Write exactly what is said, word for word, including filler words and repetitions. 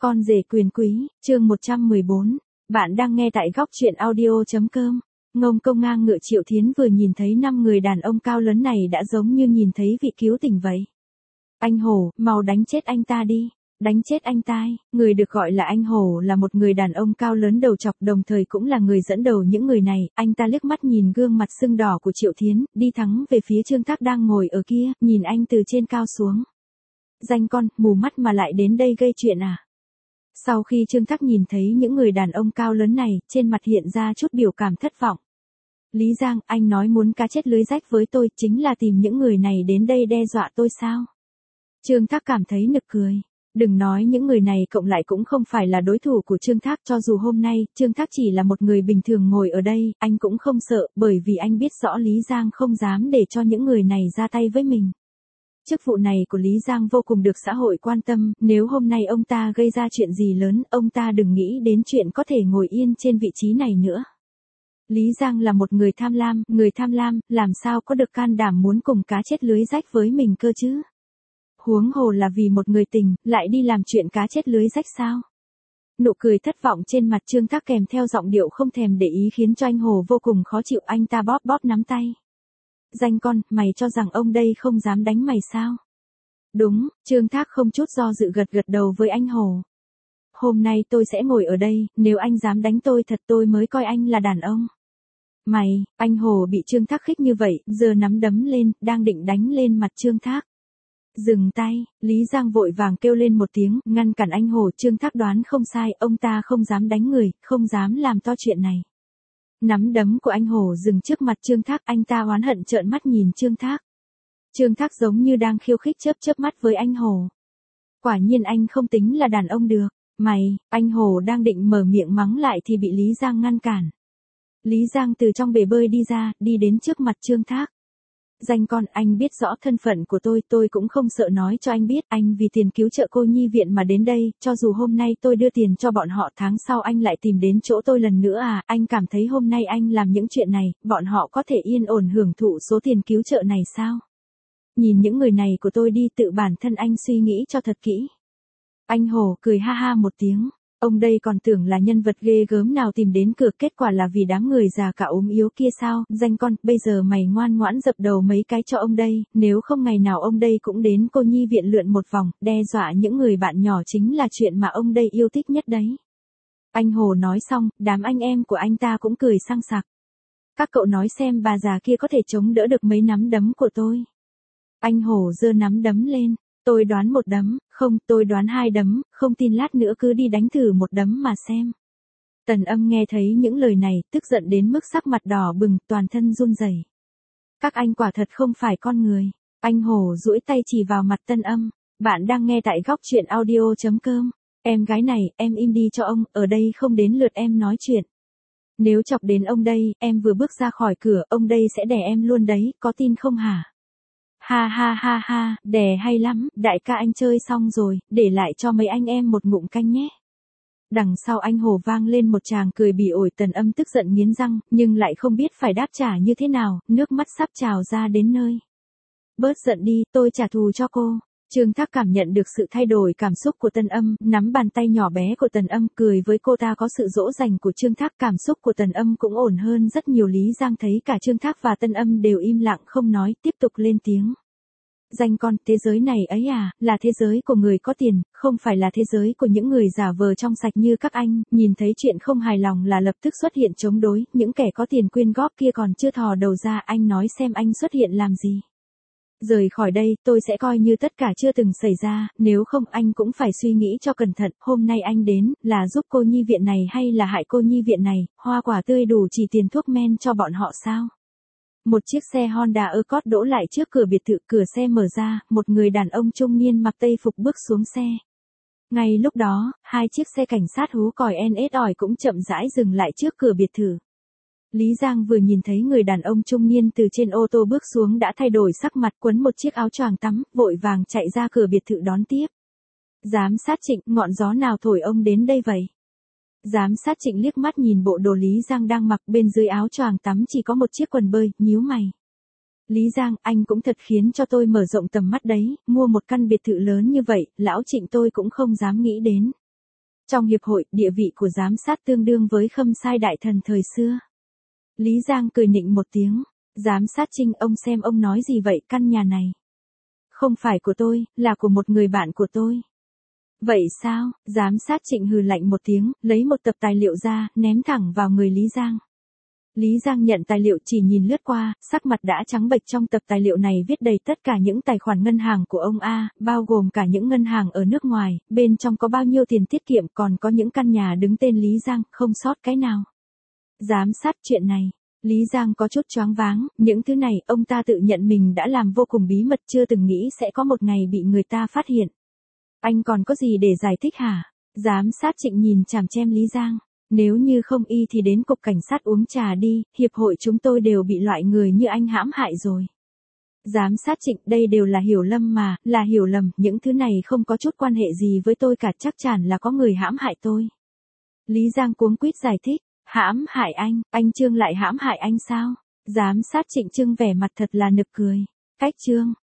Con rể quyền quý, chương một trăm mười bốn. Bạn đang nghe tại góc truyện audio.com. Ngông công ngang ngựa Triệu Thiến vừa nhìn thấy năm người đàn ông cao lớn này đã giống như nhìn thấy vị cứu tình vậy. Anh Hổ, mau đánh chết anh ta đi. Đánh chết anh ta. Người được gọi là anh Hổ là một người đàn ông cao lớn đầu trọc, đồng thời cũng là người dẫn đầu những người này. Anh ta liếc mắt nhìn gương mặt sưng đỏ của Triệu Thiến, đi thẳng về phía Trương Thác đang ngồi ở kia, nhìn anh từ trên cao xuống. Danh con, mù mắt mà lại đến đây gây chuyện à? Sau khi Trương Thác nhìn thấy những người đàn ông cao lớn này, trên mặt hiện ra chút biểu cảm thất vọng. Lý Giang, anh nói muốn cá chết lưới rách với tôi, chính là tìm những người này đến đây đe dọa tôi sao? Trương Thác cảm thấy nực cười. Đừng nói những người này cộng lại cũng không phải là đối thủ của Trương Thác, cho dù hôm nay, Trương Thác chỉ là một người bình thường ngồi ở đây, anh cũng không sợ, bởi vì anh biết rõ Lý Giang không dám để cho những người này ra tay với mình. Chức vụ này của Lý Giang vô cùng được xã hội quan tâm, nếu hôm nay ông ta gây ra chuyện gì lớn, ông ta đừng nghĩ đến chuyện có thể ngồi yên trên vị trí này nữa. Lý Giang là một người tham lam, người tham lam, làm sao có được can đảm muốn cùng cá chết lưới rách với mình cơ chứ? Huống hồ là vì một người tình, lại đi làm chuyện cá chết lưới rách sao? Nụ cười thất vọng trên mặt Trương Thác kèm theo giọng điệu không thèm để ý khiến cho anh Hồ vô cùng khó chịu, anh ta bóp bóp nắm tay. Danh con, mày cho rằng ông đây không dám đánh mày sao? Đúng, Trương Thác không chút do dự gật gật đầu với anh Hồ. Hôm nay tôi sẽ ngồi ở đây, nếu anh dám đánh tôi thật tôi mới coi anh là đàn ông. Mày, anh Hồ bị Trương Thác khích như vậy, giờ nắm đấm lên, đang định đánh lên mặt Trương Thác. Dừng tay, Lý Giang vội vàng kêu lên một tiếng, ngăn cản anh Hồ. Trương Thác đoán không sai, ông ta không dám đánh người, không dám làm to chuyện này. Nắm đấm của anh Hổ dừng trước mặt Trương Thác, anh ta oán hận trợn mắt nhìn Trương Thác. Trương Thác giống như đang khiêu khích chớp chớp mắt với anh Hổ. Quả nhiên anh không tính là đàn ông được. Mày, anh Hổ đang định mở miệng mắng lại thì bị Lý Giang ngăn cản. Lý Giang từ trong bể bơi đi ra, đi đến trước mặt Trương Thác. Danh con, anh biết rõ thân phận của tôi, tôi cũng không sợ nói cho anh biết, anh vì tiền cứu trợ cô nhi viện mà đến đây, cho dù hôm nay tôi đưa tiền cho bọn họ, tháng sau anh lại tìm đến chỗ tôi lần nữa à, anh cảm thấy hôm nay anh làm những chuyện này, bọn họ có thể yên ổn hưởng thụ số tiền cứu trợ này sao? Nhìn những người này của tôi đi, tự bản thân anh suy nghĩ cho thật kỹ. Anh Hồ cười ha ha một tiếng. Ông đây còn tưởng là nhân vật ghê gớm nào tìm đến cửa, kết quả là vì đám người già cả ốm yếu kia sao? Danh con, bây giờ mày ngoan ngoãn dập đầu mấy cái cho ông đây, nếu không ngày nào ông đây cũng đến cô nhi viện lượn một vòng, đe dọa những người bạn nhỏ chính là chuyện mà ông đây yêu thích nhất đấy. Anh Hồ nói xong, đám anh em của anh ta cũng cười sang sặc. Các cậu nói xem bà già kia có thể chống đỡ được mấy nắm đấm của tôi. Anh Hồ giơ nắm đấm lên. Tôi đoán một đấm, không, tôi đoán hai đấm, không tin lát nữa cứ đi đánh thử một đấm mà xem. Tần Âm nghe thấy những lời này, tức giận đến mức sắc mặt đỏ bừng, toàn thân run rẩy. Các anh quả thật không phải con người. Anh Hổ duỗi tay chỉ vào mặt Tân Âm. Bạn đang nghe tại góc truyện audio.com. Em gái này, em im đi cho ông, ở đây không đến lượt em nói chuyện. Nếu chọc đến ông đây, em vừa bước ra khỏi cửa, ông đây sẽ đè em luôn đấy, có tin không hả? Ha ha ha ha, đè hay lắm, đại ca anh chơi xong rồi, để lại cho mấy anh em một ngụm canh nhé. Đằng sau anh Hồ vang lên một tràng cười bỉ ổi. Tần Âm tức giận nghiến răng, nhưng lại không biết phải đáp trả như thế nào, nước mắt sắp trào ra đến nơi. Bớt giận đi, tôi trả thù cho cô. Trương Thác cảm nhận được sự thay đổi cảm xúc của Tần Âm, nắm bàn tay nhỏ bé của Tần Âm, cười với cô ta. Có sự dỗ dành của Trương Thác, cảm xúc của Tần Âm cũng ổn hơn rất nhiều. Lý Giang thấy cả Trương Thác và Tần Âm đều im lặng không nói, tiếp tục lên tiếng. Danh con, thế giới này ấy à, là thế giới của người có tiền, không phải là thế giới của những người giả vờ trong sạch như các anh. Nhìn thấy chuyện không hài lòng là lập tức xuất hiện chống đối, những kẻ có tiền quyên góp kia còn chưa thò đầu ra, anh nói xem anh xuất hiện làm gì. Rời khỏi đây, tôi sẽ coi như tất cả chưa từng xảy ra, nếu không anh cũng phải suy nghĩ cho cẩn thận, hôm nay anh đến, là giúp cô nhi viện này hay là hại cô nhi viện này, hoa quả tươi đủ chỉ tiền thuốc men cho bọn họ sao? Một chiếc xe Honda Accord đỗ lại trước cửa biệt thự, cửa xe mở ra, một người đàn ông trung niên mặc tây phục bước xuống xe. Ngay lúc đó, hai chiếc xe cảnh sát hú còi en ét ỏi cũng chậm rãi dừng lại trước cửa biệt thự. Lý Giang vừa nhìn thấy người đàn ông trung niên từ trên ô tô bước xuống đã thay đổi sắc mặt, quấn một chiếc áo choàng tắm, vội vàng chạy ra cửa biệt thự đón tiếp. Giám sát Trịnh, ngọn gió nào thổi ông đến đây vậy? Giám sát Trịnh liếc mắt nhìn bộ đồ Lý Giang đang mặc, bên dưới áo choàng tắm chỉ có một chiếc quần bơi, nhíu mày. Lý Giang, anh cũng thật khiến cho tôi mở rộng tầm mắt đấy, mua một căn biệt thự lớn như vậy, lão Trịnh tôi cũng không dám nghĩ đến. Trong hiệp hội, địa vị của giám sát tương đương với khâm sai đại thần thời xưa. Lý Giang cười nịnh một tiếng. Giám sát Trinh, ông xem ông nói gì vậy, căn nhà này không phải của tôi, là của một người bạn của tôi. Vậy sao? Giám sát Trịnh hừ lạnh một tiếng, lấy một tập tài liệu ra, ném thẳng vào người Lý Giang. Lý Giang nhận tài liệu, chỉ nhìn lướt qua, sắc mặt đã trắng bệch. Trong tập tài liệu này viết đầy tất cả những tài khoản ngân hàng của ông A, bao gồm cả những ngân hàng ở nước ngoài, bên trong có bao nhiêu tiền tiết kiệm, còn có những căn nhà đứng tên Lý Giang, không sót cái nào. Giám sát, chuyện này, Lý Giang có chút choáng váng, những thứ này ông ta tự nhận mình đã làm vô cùng bí mật, chưa từng nghĩ sẽ có một ngày bị người ta phát hiện. Anh còn có gì để giải thích hả? Giám sát Trịnh nhìn chằm chằm Lý Giang. Nếu như không y thì đến cục cảnh sát uống trà đi, hiệp hội chúng tôi đều bị loại người như anh hãm hại rồi. Giám sát Trịnh, đây đều là hiểu lầm mà, là hiểu lầm, những thứ này không có chút quan hệ gì với tôi cả, chắc chắn là có người hãm hại tôi. Lý Giang cuống quýt giải thích, hãm hại anh, anh Trương lại hãm hại anh sao? Giám sát Trịnh trưng vẻ mặt thật là nực cười. Cách Trương,